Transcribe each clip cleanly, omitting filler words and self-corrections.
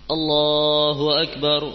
الله أكبر.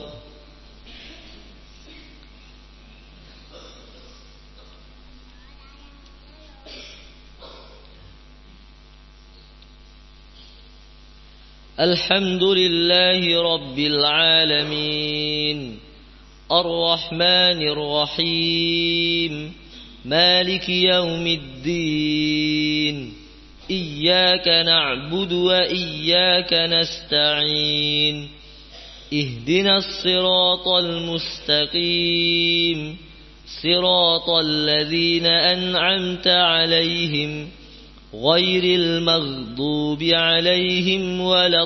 الحمد لله رب العالمين الرحمن الرحيم مالك يوم الدين إياك نعبد وإياك نستعين اهدنا الصراط المستقيم صراط الذين أنعمت عليهم غير المغضوب عليهم ولا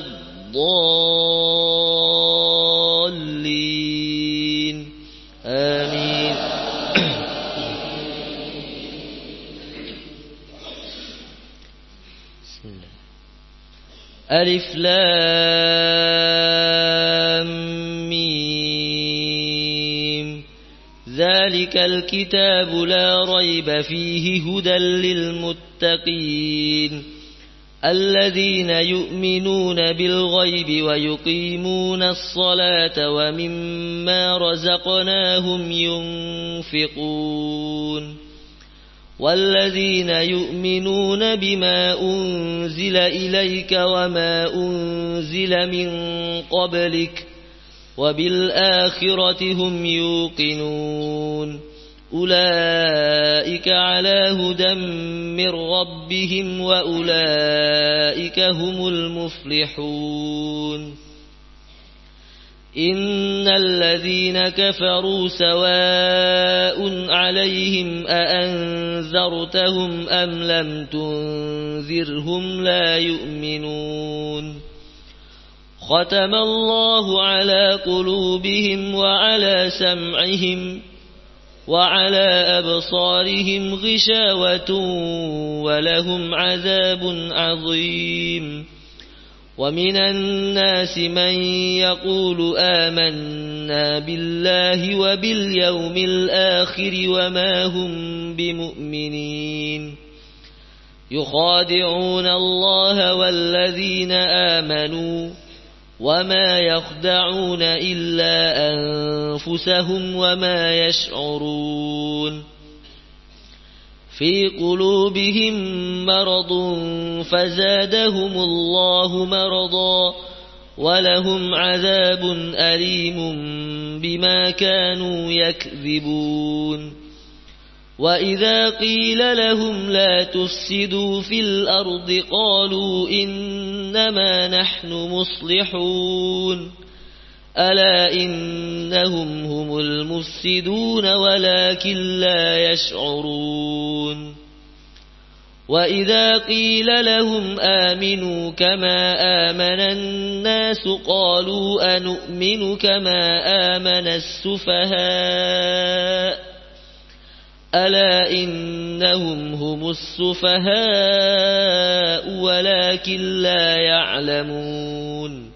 الضالين آمين. بسم الله. ألف لام ميم ذلك الكتاب لا ريب فيه هدى للمتقين الذين يؤمنون بالغيب ويقيمون الصلاة ومما رزقناهم ينفقون والذين يؤمنون بما أنزل إليك وما أنزل من قبلك وبالآخرة هم يوقنون أولئك على هدى من ربهم وأولئك هم المفلحون. إن الذين كفروا سواء عليهم أأنذرتهم أم لم تنذرهم لا يؤمنون ختم الله على قلوبهم وعلى سمعهم وعلى أبصارهم غشاوة ولهم عذاب عظيم. ومن الناس من يقول آمنا بالله وباليوم الآخر وما هم بمؤمنين يخادعون الله والذين آمنوا وما يخدعون إلا أنفسهم وما يشعرون. في قلوبهم مرض فزادهم الله مرضا ولهم عذاب أليم بما كانوا يكذبون. وإذا قيل لهم لا تفسدوا في الأرض قالوا إنما نحن مصلحون ألا إنهم هم المفسدون ولكن لا يشعرون. وإذا قيل لهم آمنوا كما آمن الناس قالوا أنؤمن كما آمن السفهاء ألا إنهم هم السفهاء ولكن لا يعلمون.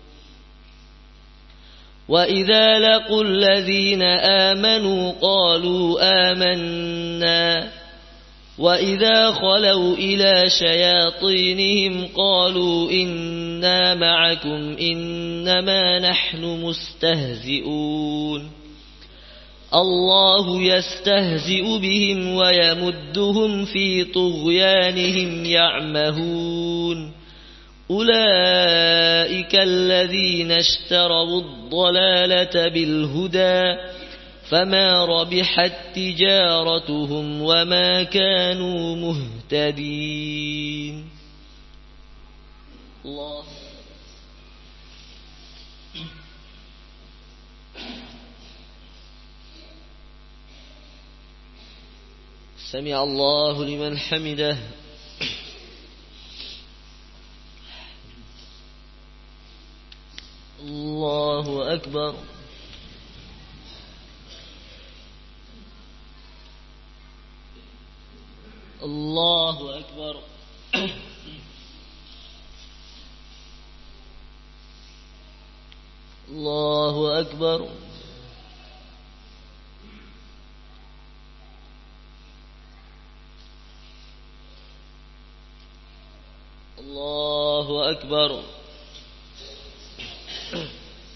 وإذا لقوا الذين آمنوا قالوا آمنا وإذا خلوا إلى شياطينهم قالوا إنا معكم إنما نحن مستهزئون الله يستهزئ بهم ويمدهم في طغيانهم يعمهون. أولئك الذين اشتروا الضلالة بالهدى فما ربحت تجارتهم وما كانوا مهتدين. الله سمع الله لمن حمده. الله أكبر. الله أكبر. الله أكبر. الله أكبر.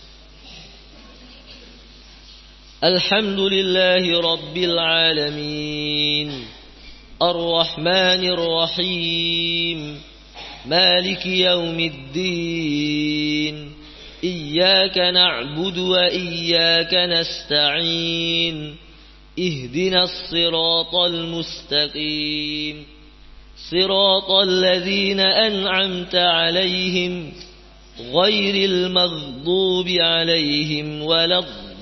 الحمد لله رب العالمين الرحمن الرحيم مالك يوم الدين إياك نعبد وإياك نستعين اهدنا الصراط المستقيم صراط الذين أنعمت عليهم غير المغضوب عليهم ولا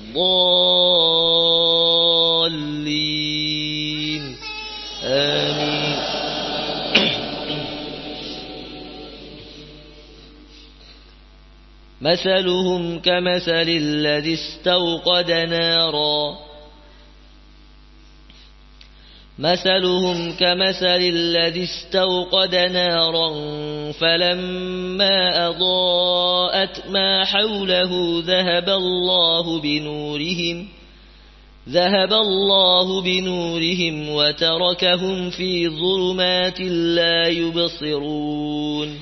الضالين آمين. مثلهم كمثل الذي استوقد نارا فلما أضاءت ما حوله ذهب الله بنورهم وتركهم في ظلمات لا يبصرون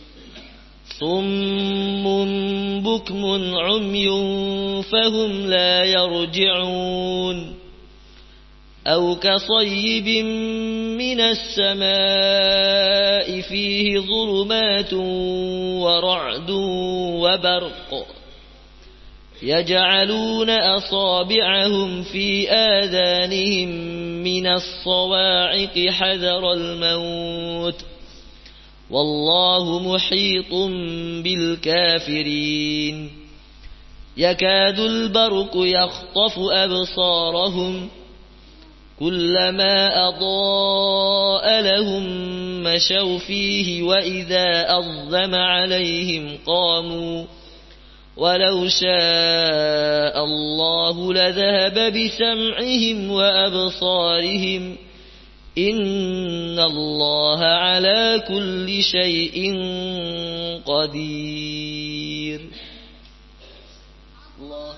صم بكم عمي فهم لا يرجعون أو كصيب من السماء فيه ظلمات ورعد وبرق يجعلون أصابعهم في آذانهم من الصواعق حذر الموت والله محيط بالكافرين يكاد البرق يخطف أبصارهم كلما أضاء لهم مشوا فيه وإذا أظلم عليهم قاموا ولو شاء الله لذهب بسمعهم وأبصارهم إن الله على كل شيء قدير. الله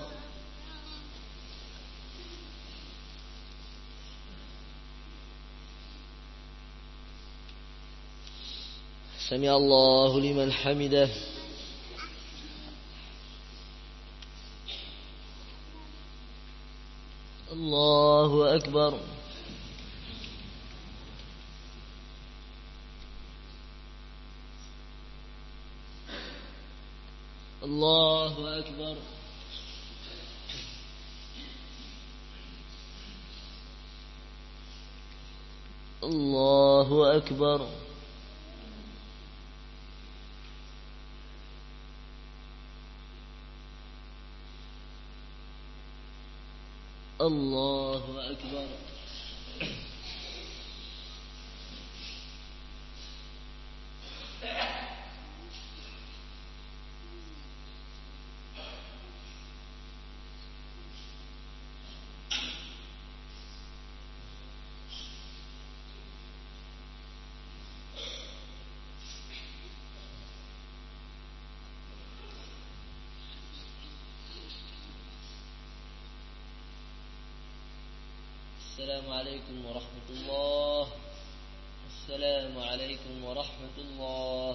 سمع الله لمن حمده. الله أكبر. الله أكبر. الله أكبر. الله أكبر. السلام عليكم ورحمة الله. السلام عليكم ورحمة الله.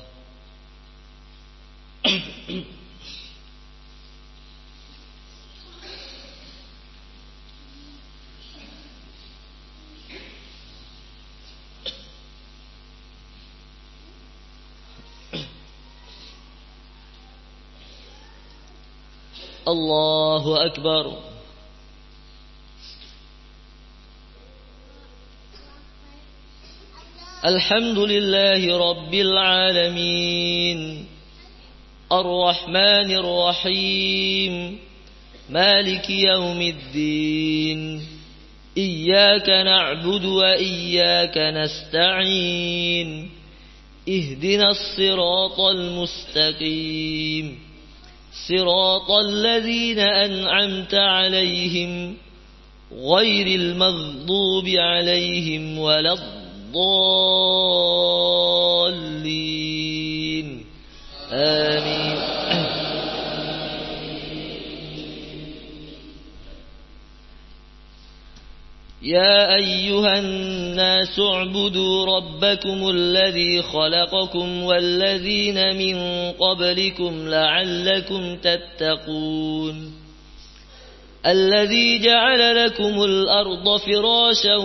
الله أكبر. الحمد لله رب العالمين الرحمن الرحيم مالك يوم الدين إياك نعبد وإياك نستعين اهدنا الصراط المستقيم صراط الذين أنعمت عليهم غير المغضوب عليهم ولا الضالين آمين. يا أيها الناس اعبدوا ربكم الذي خلقكم والذين من قبلكم لعلكم تتقون الذي جعل لكم الأرض فراشا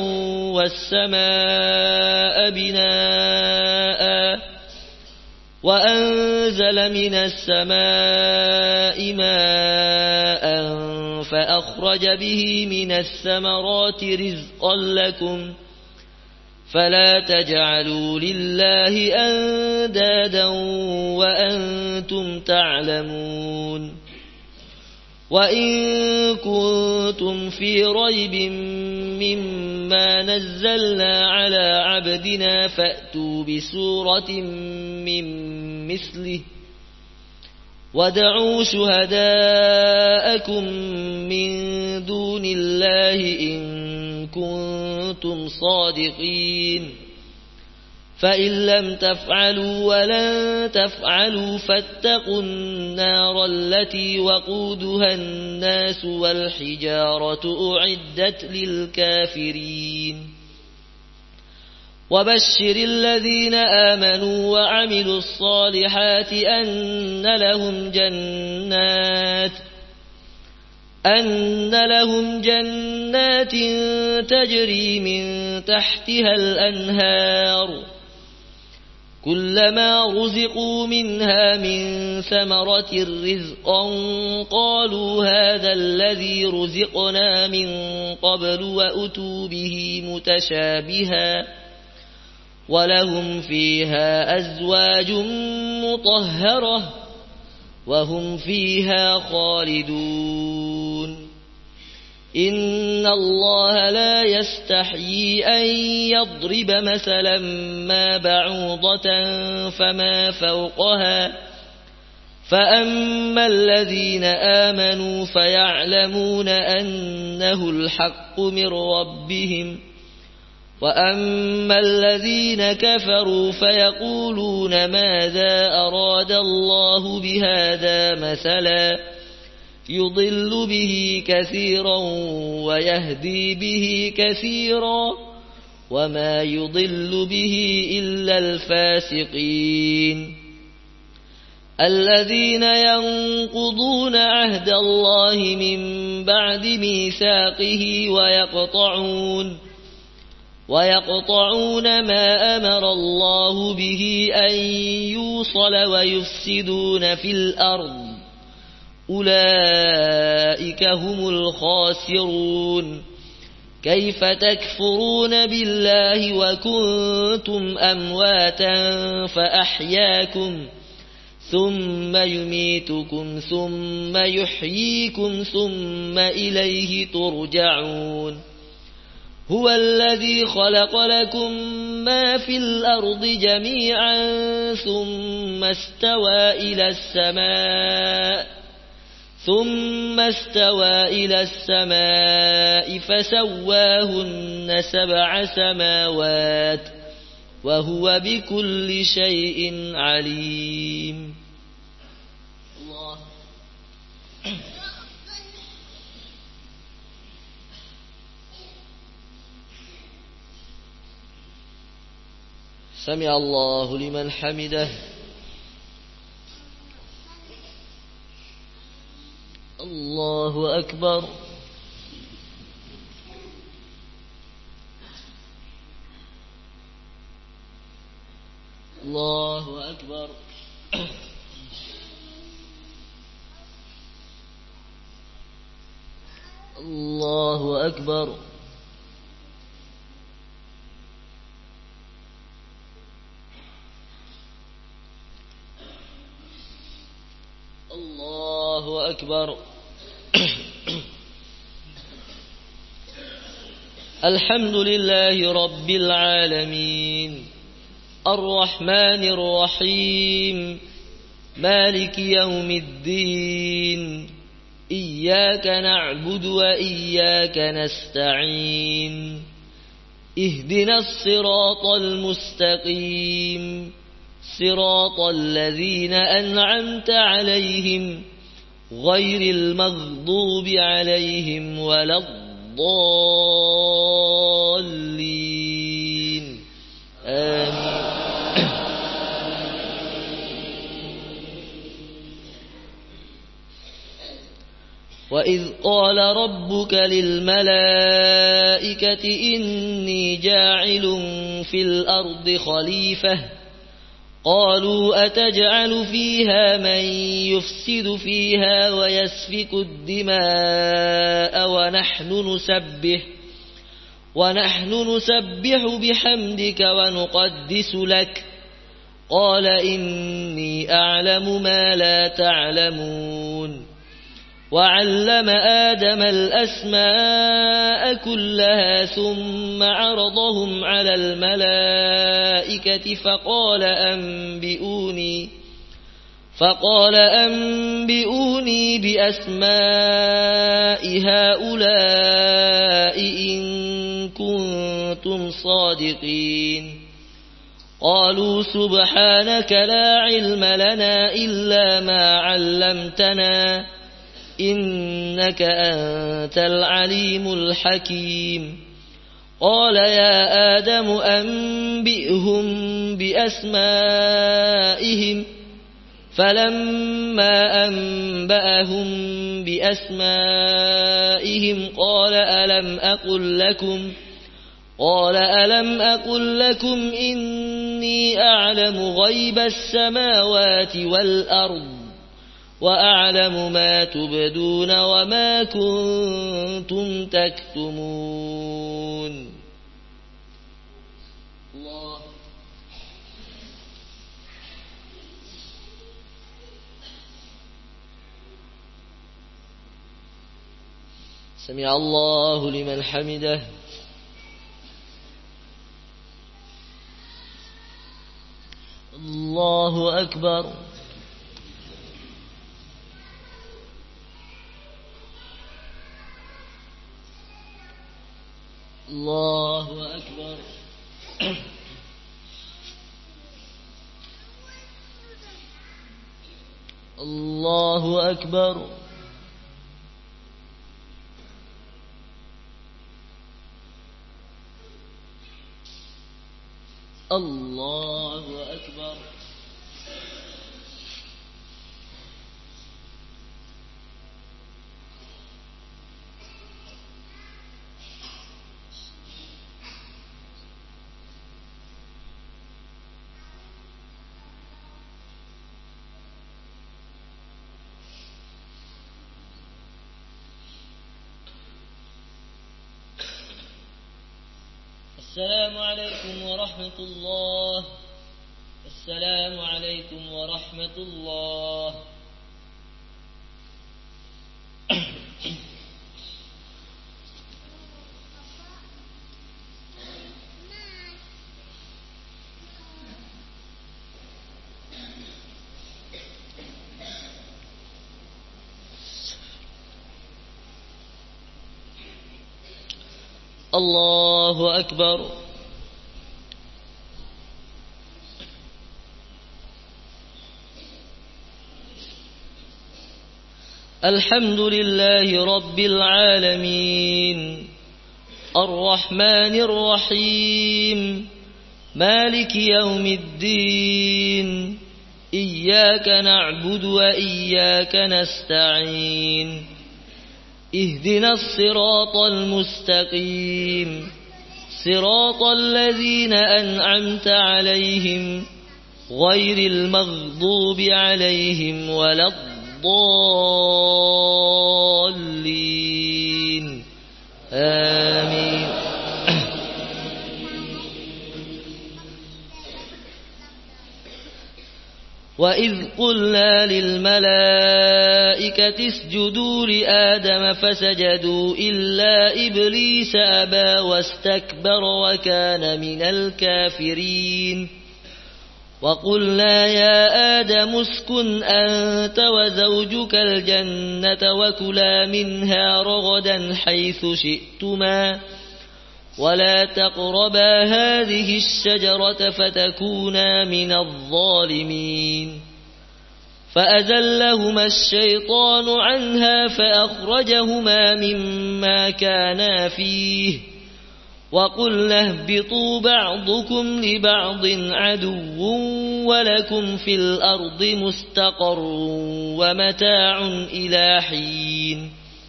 والسماء بناء وأنزل من السماء ماء فأخرج به من الثمرات رزقا لكم فلا تجعلوا لله أندادا وأنتم تعلمون وإن كنتم في ريب مما نزلنا على عبدنا فأتوا بسورة من مثله وادعوا شهداءكم من دون الله إن كنتم صادقين فإن لم تفعلوا ولن تفعلوا فاتقوا النار التي وقودها الناس والحجارة أعدت للكافرين وبشر الذين آمنوا وعملوا الصالحات أن لهم جنات تجري من تحتها الأنهار كلما رزقوا منها من ثمرة رزقا قالوا هذا الذي رزقنا من قبل وأتوا به متشابها ولهم فيها أزواج مطهرة وهم فيها خالدون إن الله لا يستحيي أن يضرب مثلا ما بعوضة فما فوقها فأما الذين آمنوا فيعلمون أنه الحق من ربهم وأما الذين كفروا فيقولون ماذا أراد الله بهذا مثلا يضل به كثيرا ويهدي به كثيرا وما يضل به إلا الفاسقين الذين ينقضون عهد الله من بعد ميثاقه ويقطعون ما أمر الله به أن يوصل ويفسدون في الأرض أولئك هم الخاسرون كيف تكفرون بالله وكنتم أمواتا فأحياكم ثم يميتكم ثم يحييكم ثم إليه ترجعون هو الذي خلق لكم ما في الأرض جميعا ثم استوى إلى السماء فسواهن 7 سماوات وهو بكل شيء عليم الله سمع الله لمن حمده الله أكبر الله أكبر الله أكبر الله أكبر الحمد لله رب العالمين الرحمن الرحيم مالك يوم الدين إياك نعبد وإياك نستعين اهدنا الصراط المستقيم صراط الذين أنعمت عليهم غير المغضوب عليهم ولا الضالين آمين وإذ قال ربك للملائكة إني جاعل في الأرض خليفة قالوا أتجعل فيها من يفسد فيها ويسفك الدماء ونحن نسبح بحمدك ونقدس لك قال إني أعلم ما لا تعلمون وعلم آدم الأسماء كلها ثم عرضهم على الملائكة فقال أنبئوني بأسماء هؤلاء إن كنتم صادقين قالوا سبحانك لا علم لنا إلا ما علمتنا إنك أنت العليم الحكيم قال يا آدم أنبئهم بأسمائهم فلما أنبأهم بأسمائهم قال ألم أقل لكم إني أعلم غيب السماوات والأرض وأعلم ما تبدون وما كنتم تكتمون الله سمع الله لمن حمده الله أكبر الله أكبر الله أكبر الله أكبر السلام عليكم ورحمة الله السلام عليكم ورحمة الله الله أكبر الحمد لله رب العالمين الرحمن الرحيم مالك يوم الدين إياك نعبد وإياك نستعين اهدنا الصراط المستقيم صراط الذين أنعمت عليهم غير المغضوب عليهم ولا الضالين آمين وإذ قلنا للملائكة اسجدوا لآدم فسجدوا إلا إبليس أبى واستكبر وكان من الكافرين وقلنا يا آدم اسكن أنت وزوجك الجنة وكلا منها رغدا حيث شئتما ولا تقربا هذه الشجرة فتكونا من الظالمين فأزلهما الشيطان عنها فأخرجهما مما كانا فيه وقلنا اهبطوا بعضكم لبعض عدو ولكم في الأرض مستقر ومتاع إلى حين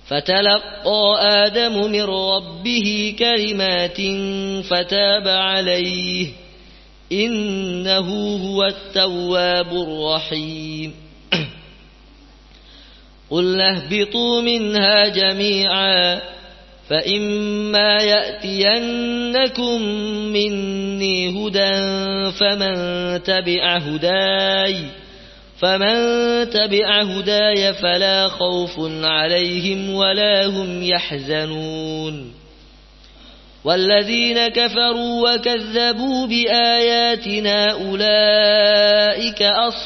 فتلقى آدم من ربه كلمات فتاب عليه إنه هو التواب الرحيم قل اهبطوا منها جميعا فإما يأتينكم مني هدى فمن تبع هداي فلا خوف عليهم ولا هم يحزنون والذين كفروا وكذبوا بآياتنا أولئك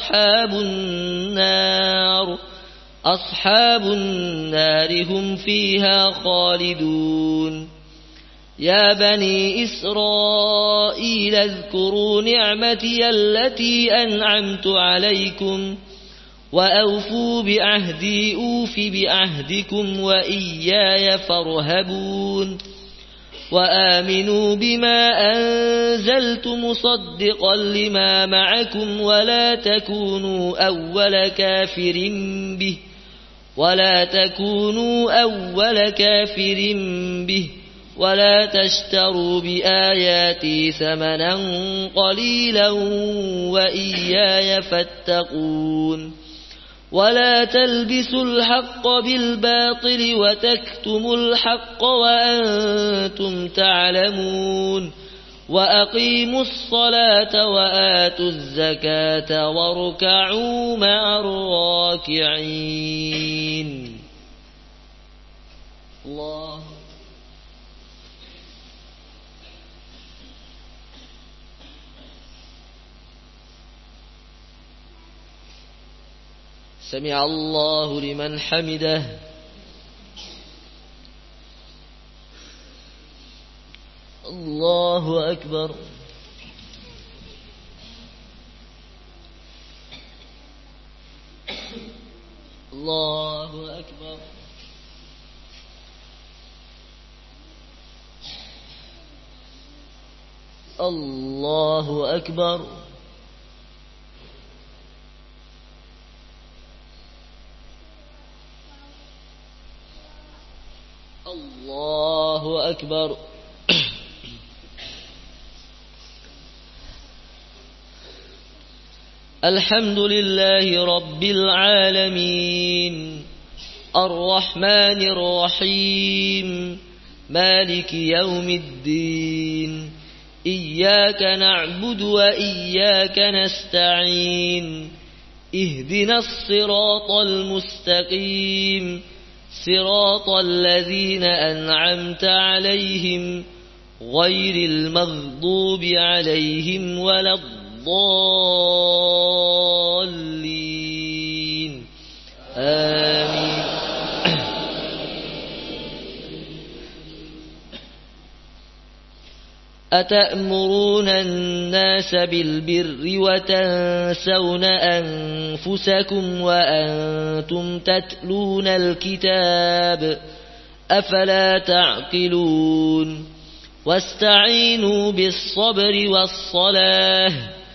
أصحاب النار هم فيها خالدون يا بني إسرائيل اذكروا نعمتي التي أنعمت عليكم وأوفوا بعهدي أوف بعهدكم وإياي فارهبون وآمنوا بما أنزلت مصدقا لما معكم ولا تكونوا أول كافر به ولا تشتروا بآياتي ثمنا قليلا وإياي فاتقون ولا تلبسوا الحق بالباطل وتكتموا الحق وأنتم تعلمون وأقيموا الصلاة وآتوا الزكاة واركعوا مع الراكعين الله سمع الله لمن حمده الله أكبر الله أكبر الله أكبر الله أكبر الحمد لله رب العالمين الرحمن الرحيم مالك يوم الدين إياك نعبد وإياك نستعين اهدنا الصراط المستقيم صراط الذين أنعمت عليهم غير المغضوب عليهم ولا الضالين آمين أتأمرون الناس بالبر وتنسون أنفسكم وأنتم تتلون الكتاب أفلا تعقلون واستعينوا بالصبر والصلاة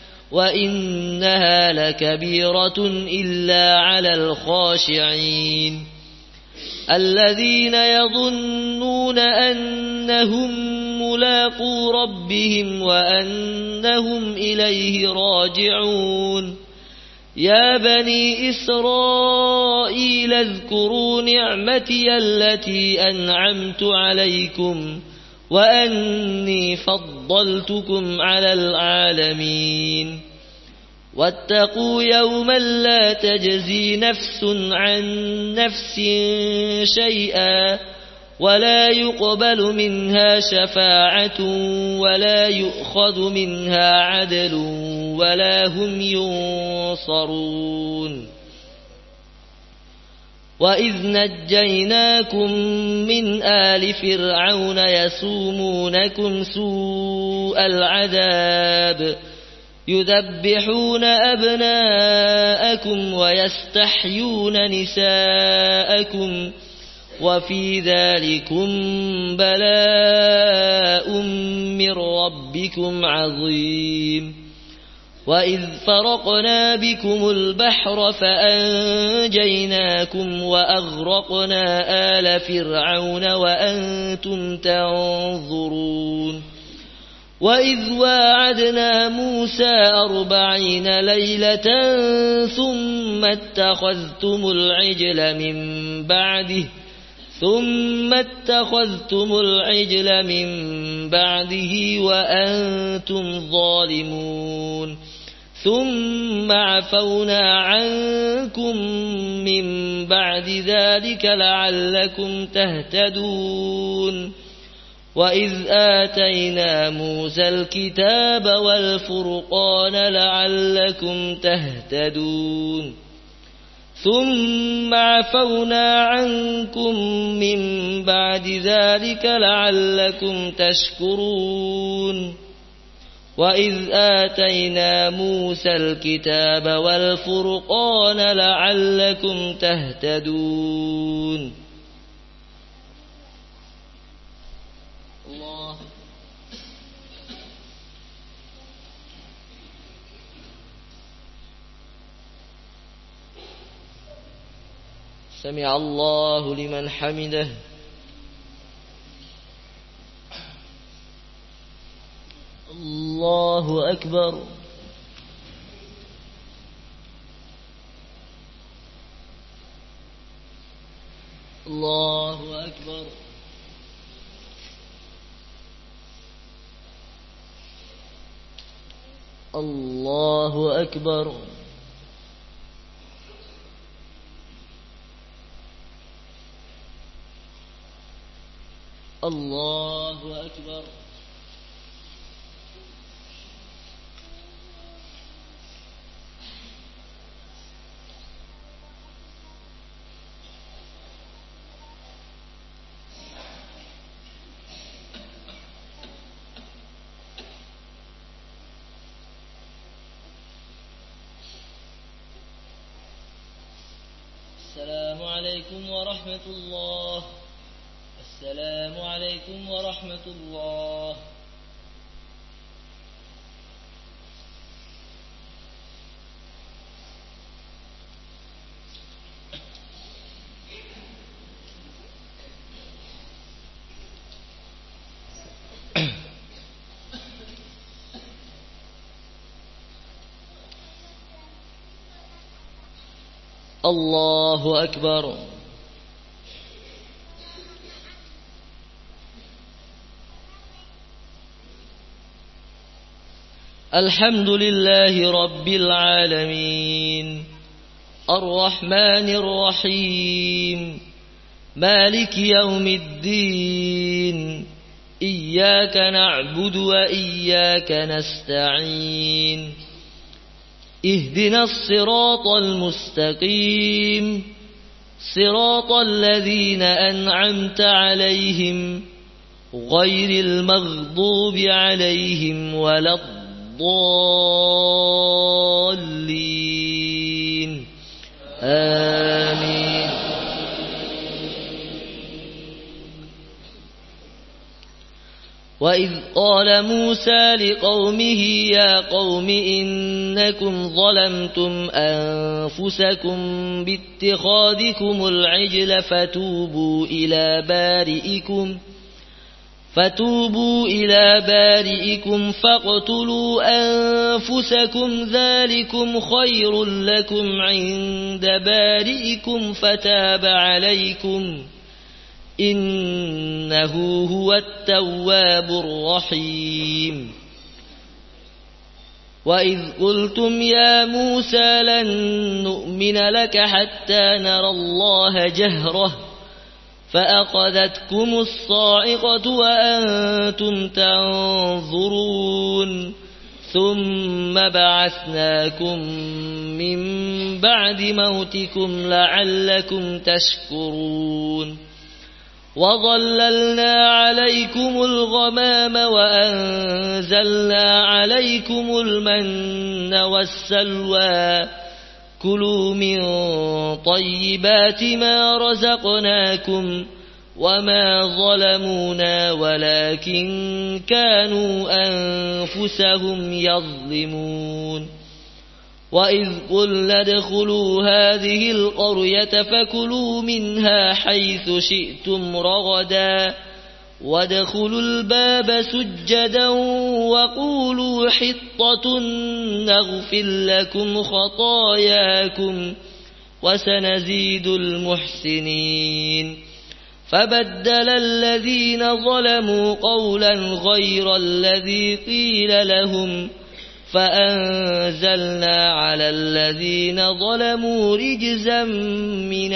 وإنها لكبيرة إلا على الخاشعين الذين يظنون أنهم ملاقو ربهم وأنهم إليه راجعون يا بني إسرائيل اذكروا نعمتي التي أنعمت عليكم وأني فضلتكم على العالمين واتقوا يوما لا تجزي نفس عن نفس شيئا ولا يقبل منها شفاعة ولا يؤخذ منها عدل ولا هم ينصرون وإذ نجيناكم من آل فرعون يسومونكم سوء العذاب يذبحون أبناءكم ويستحيون نساءكم وفي ذلكم بلاء من ربكم عظيم وإذ فرقنا بكم البحر فأنجيناكم وأغرقنا آل فرعون وأنتم تنظرون وإذ واعدنا موسى 40 ليلة ثم اتخذتم العجل من بعده وأنتم ظالمون ثم عفونا عنكم من بعد ذلك لعلكم تهتدون وإذ آتينا موسى الكتاب والفرقان لعلكم تهتدون ثم عفونا عنكم من بعد ذلك لعلكم تشكرون وإذ آتينا موسى الكتاب والفرقان لعلكم تهتدون الله سمع الله لمن حمده الله أكبر الله أكبر الله أكبر الله أكبر السلام عليكم ورحمة الله السلام عليكم ورحمة الله الله أكبر الحمد لله رب العالمين الرحمن الرحيم مالك يوم الدين إياك نعبد وإياك نستعين اهدنا الصراط المستقيم صراط الذين أنعمت عليهم غير المغضوب عليهم ولا الضالين آمين وإذ قال موسى لقومه يا قوم إنكم ظلمتم أنفسكم باتخاذكم العجل فتوبوا إلى بارئكم فاقتلوا أنفسكم ذلكم خير لكم عند بارئكم فتاب عليكم إنه هو التواب الرحيم وإذ قلتم يا موسى لن نؤمن لك حتى نرى الله جهرة فأخذتكم الصاعقة وأنتم تنظرون ثم بعثناكم من بعد موتكم لعلكم تشكرون وظللنا عليكم الغمام وأنزلنا عليكم المن والسلوى كلوا من طيبات ما رزقناكم وما ظلمونا ولكن كانوا أنفسهم يظلمون وإذ قلنا ادخلوا هذه القرية فكلوا منها حيث شئتم رغدا وادخلوا الباب سجدا وقولوا حطة نغفر لكم خطاياكم وسنزيد المحسنين فبدل الذين ظلموا قولا غير الذي قيل لهم فأنزلنا على الذين ظلموا رجزا من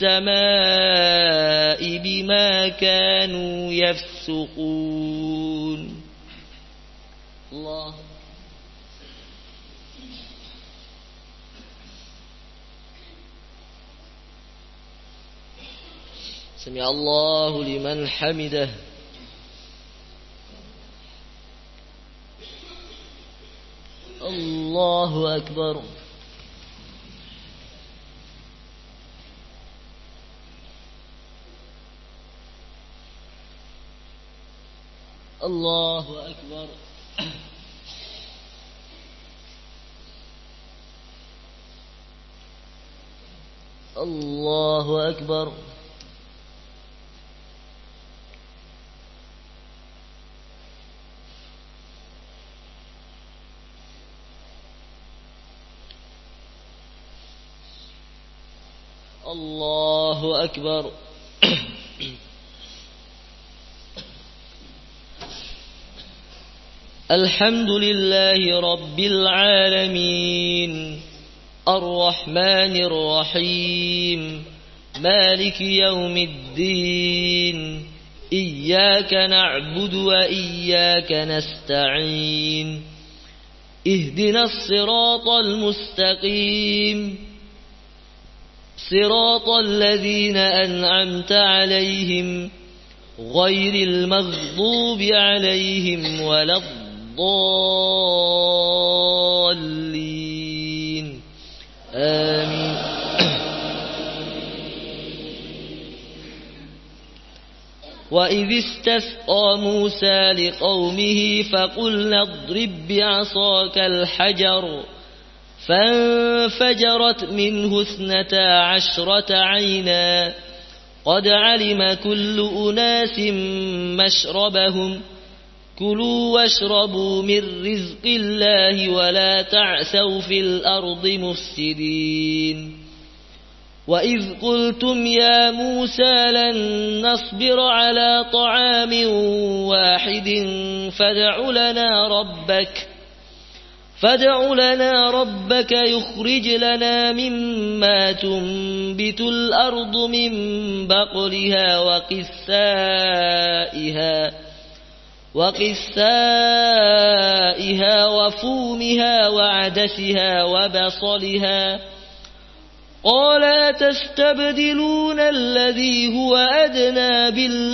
السماء بما كانوا يفسقون. الله سمع الله لمن حمده. الله أكبر. الله أكبر. الله أكبر. الله أكبر. الحمد لله رب العالمين الرحمن الرحيم مالك يوم الدين إياك نعبد وإياك نستعين اهدنا الصراط المستقيم صراط الذين أنعمت عليهم غير المغضوب عليهم ولا الضالين آمين. وإذ استسقى موسى لقومه فقلنا اضرب بعصاك الحجر فانفجرت منه 12 عينا قد علم كل أناس مشربهم كلوا واشربوا من رزق الله ولا تعثوا في الأرض مفسدين. وإذ قلتم يا موسى لن نصبر على طعام واحد فادع لنا ربك يخرج لنا مما تنبت الأرض من بقلها وقثائها وفومها وعدسها وبصلها قال أتستبدلون الذي هو أدنى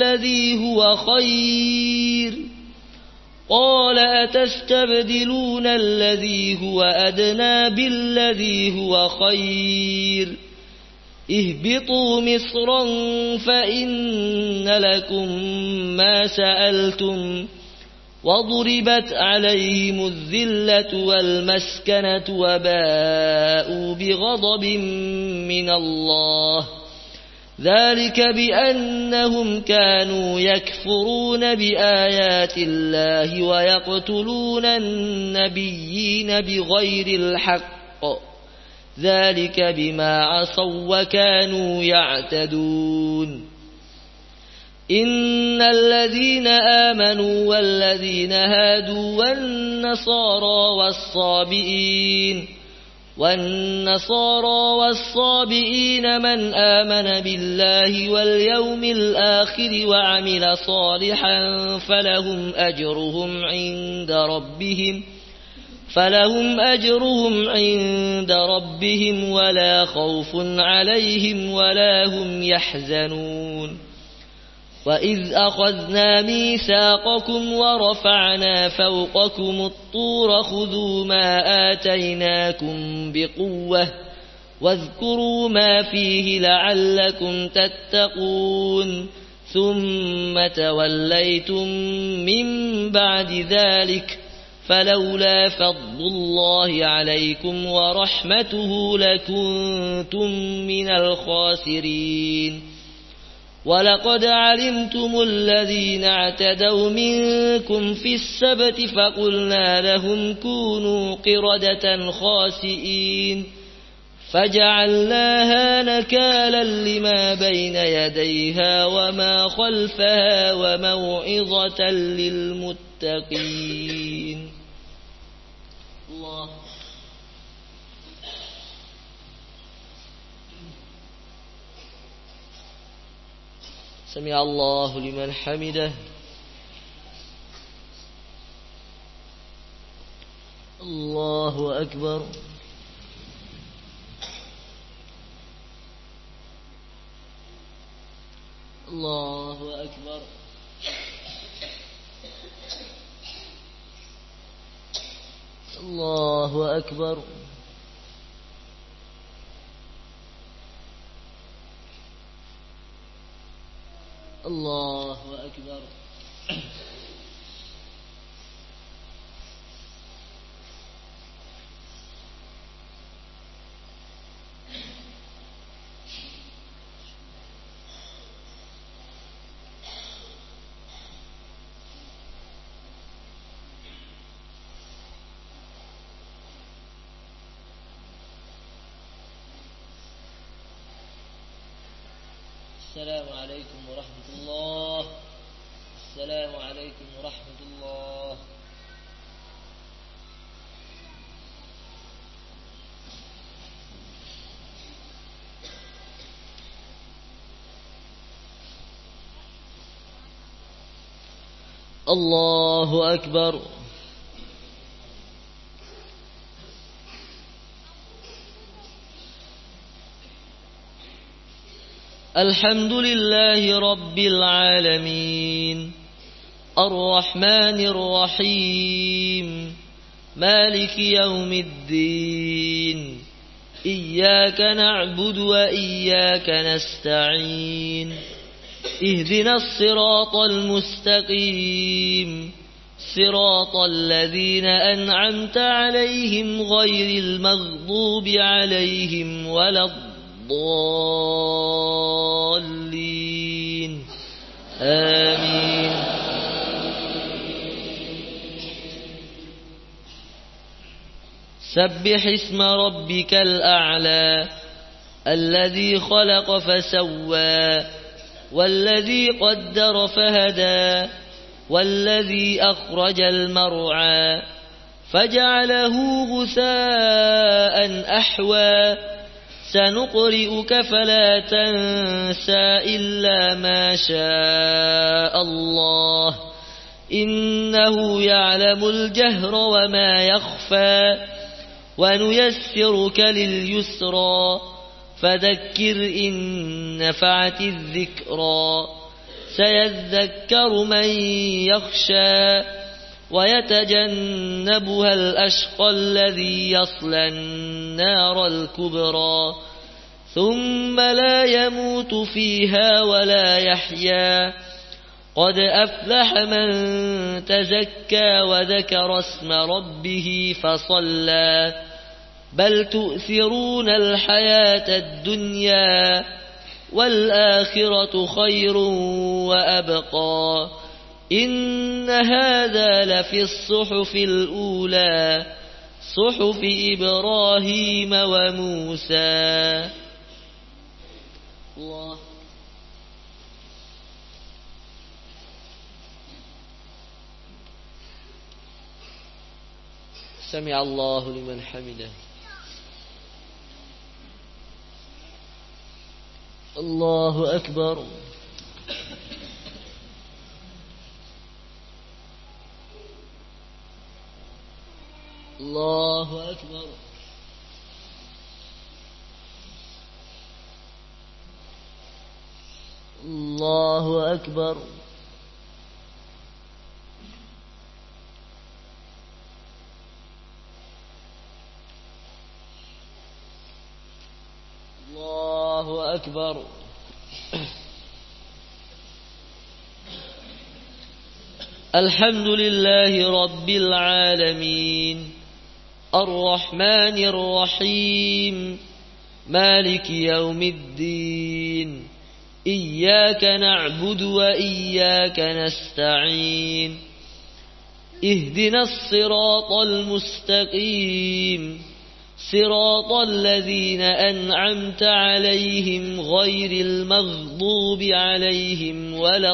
بالذي هو خير اهبطوا مصرا فإن لكم ما سألتم وضربت عليهم الذلة والمسكنة وباءوا بغضب من الله ذلك بأنهم كانوا يكفرون بآيات الله ويقتلون النبيين بغير الحق ذلك بما عصوا وكانوا يعتدون. إن الذين آمنوا والذين هادوا والنصارى والصابئين من آمن بالله واليوم الآخر وعمل صالحا فلهم أجرهم عند ربهم ولا خوف عليهم ولا هم يحزنون. وإذ أخذنا ميثاقكم ورفعنا فوقكم الطور خذوا ما آتيناكم بقوة واذكروا ما فيه لعلكم تتقون ثم توليتم من بعد ذلك فلولا فضل الله عليكم ورحمته لكنتم من الخاسرين ولقد علمتم الذين اعتدوا منكم في السبت فقلنا لهم كونوا قردة خاسئين فجعلناها نكالا لما بين يديها وما خلفها وموعظة للمتقين. الله. سمع الله لمن حمده. الله أكبر. الله أكبر. الله أكبر. الله أكبر. السلام عليكم ورحمة الله. السلام عليكم ورحمة الله. الله أكبر. الحمد لله رب العالمين الرحمن الرحيم مالك يوم الدين إياك نعبد وإياك نستعين اهدنا الصراط المستقيم صراط الذين أنعمت عليهم غير المغضوب عليهم ولا الضالين آمين. سبح اسم ربك الأعلى الذي خلق فسوى والذي قدر فهدى والذي أخرج المرعى فجعله غثاء أحوى سنقرئك فلا تنسى إلا ما شاء الله إنه يعلم الجهر وما يخفى ونيسرك لليسرى فذكر إن نفعت الذكرى سيذكر من يخشى ويتجنبها الأشقى الذي يصلى النار الكبرى ثم لا يموت فيها ولا يحيا قد أفلح من تزكى وذكر اسم ربه فصلى بل تؤثرون الحياة الدنيا والآخرة خير وأبقى إن هذا لفي الصحف الأولى صحف إبراهيم وموسى. الله. سمع الله لمن حمده. الله أكبر. الله أكبر. الله أكبر. الله أكبر. الحمد لله رب العالمين الرحمن الرحيم مالك يوم الدين إياك نعبد وإياك نستعين اهدنا الصراط المستقيم صراط الذين أنعمت عليهم غير المغضوب عليهم ولا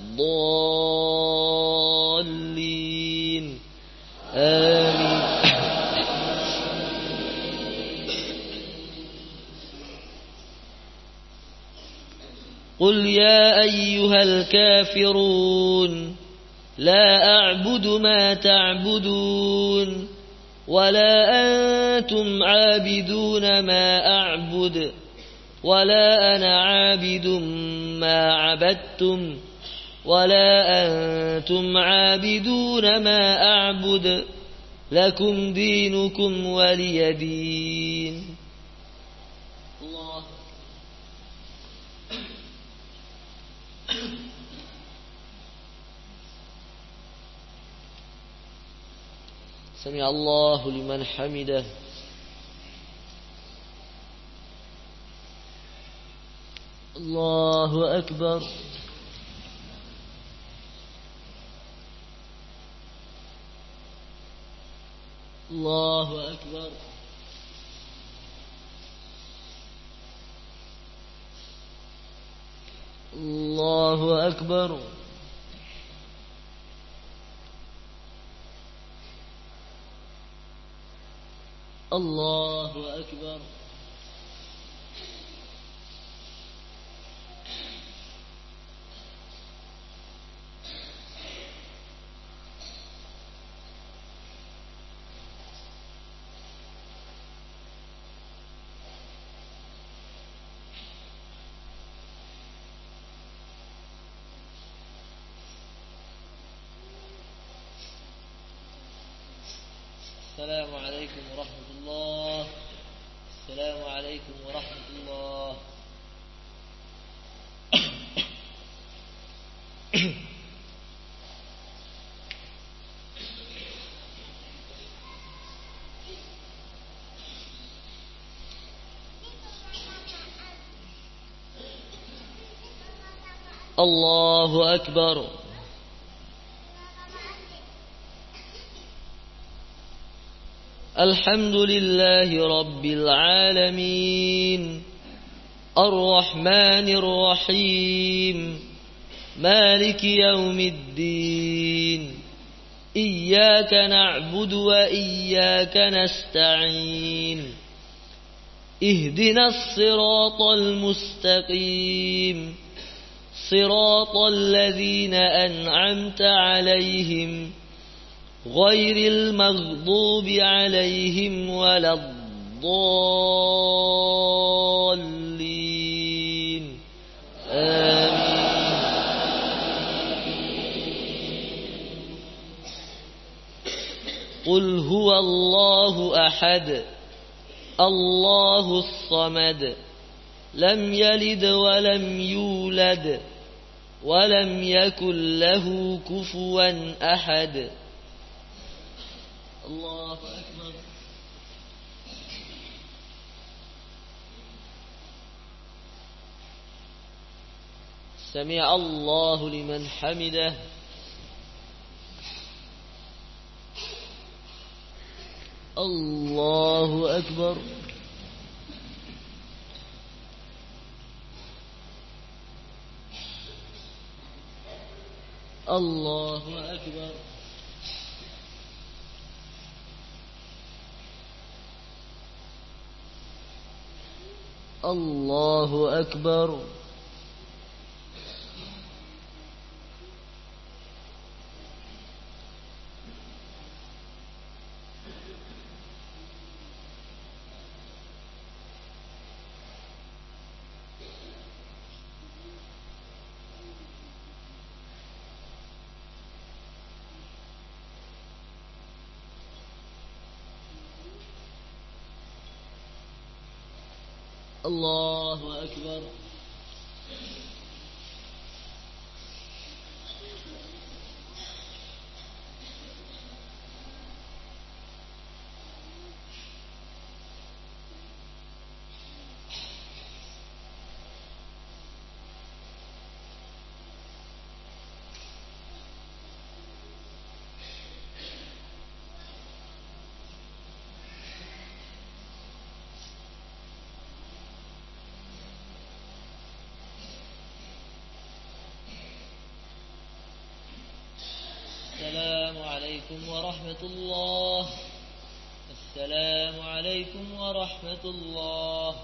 الضالين آمين. قل يا أيها الكافرون لا أعبد ما تعبدون ولا أنتم عابدون ما أعبد ولا أنا عابد ما عبدتم ولا أنتم عابدون ما أعبد لكم دينكم ولي دين. الله. سمع الله لمن حمده. الله أكبر. الله أكبر. الله أكبر. الله أكبر. السلام عليكم ورحمة الله. السلام عليكم ورحمة الله. الله أكبر. الحمد لله رب العالمين الرحمن الرحيم مالك يوم الدين إياك نعبد وإياك نستعين اهدنا الصراط المستقيم صراط الذين أنعمت عليهم غير المغضوب عليهم ولا الضالين آمين. قل هو الله أحد الله الصمد لم يلد ولم يولد ولم يكن له كفوا أحد. الله أكبر. سمع الله لمن حمده. الله أكبر. الله أكبر. الله أكبر. الله أكبر. السلام عليكم ورحمة الله. السلام عليكم ورحمة الله.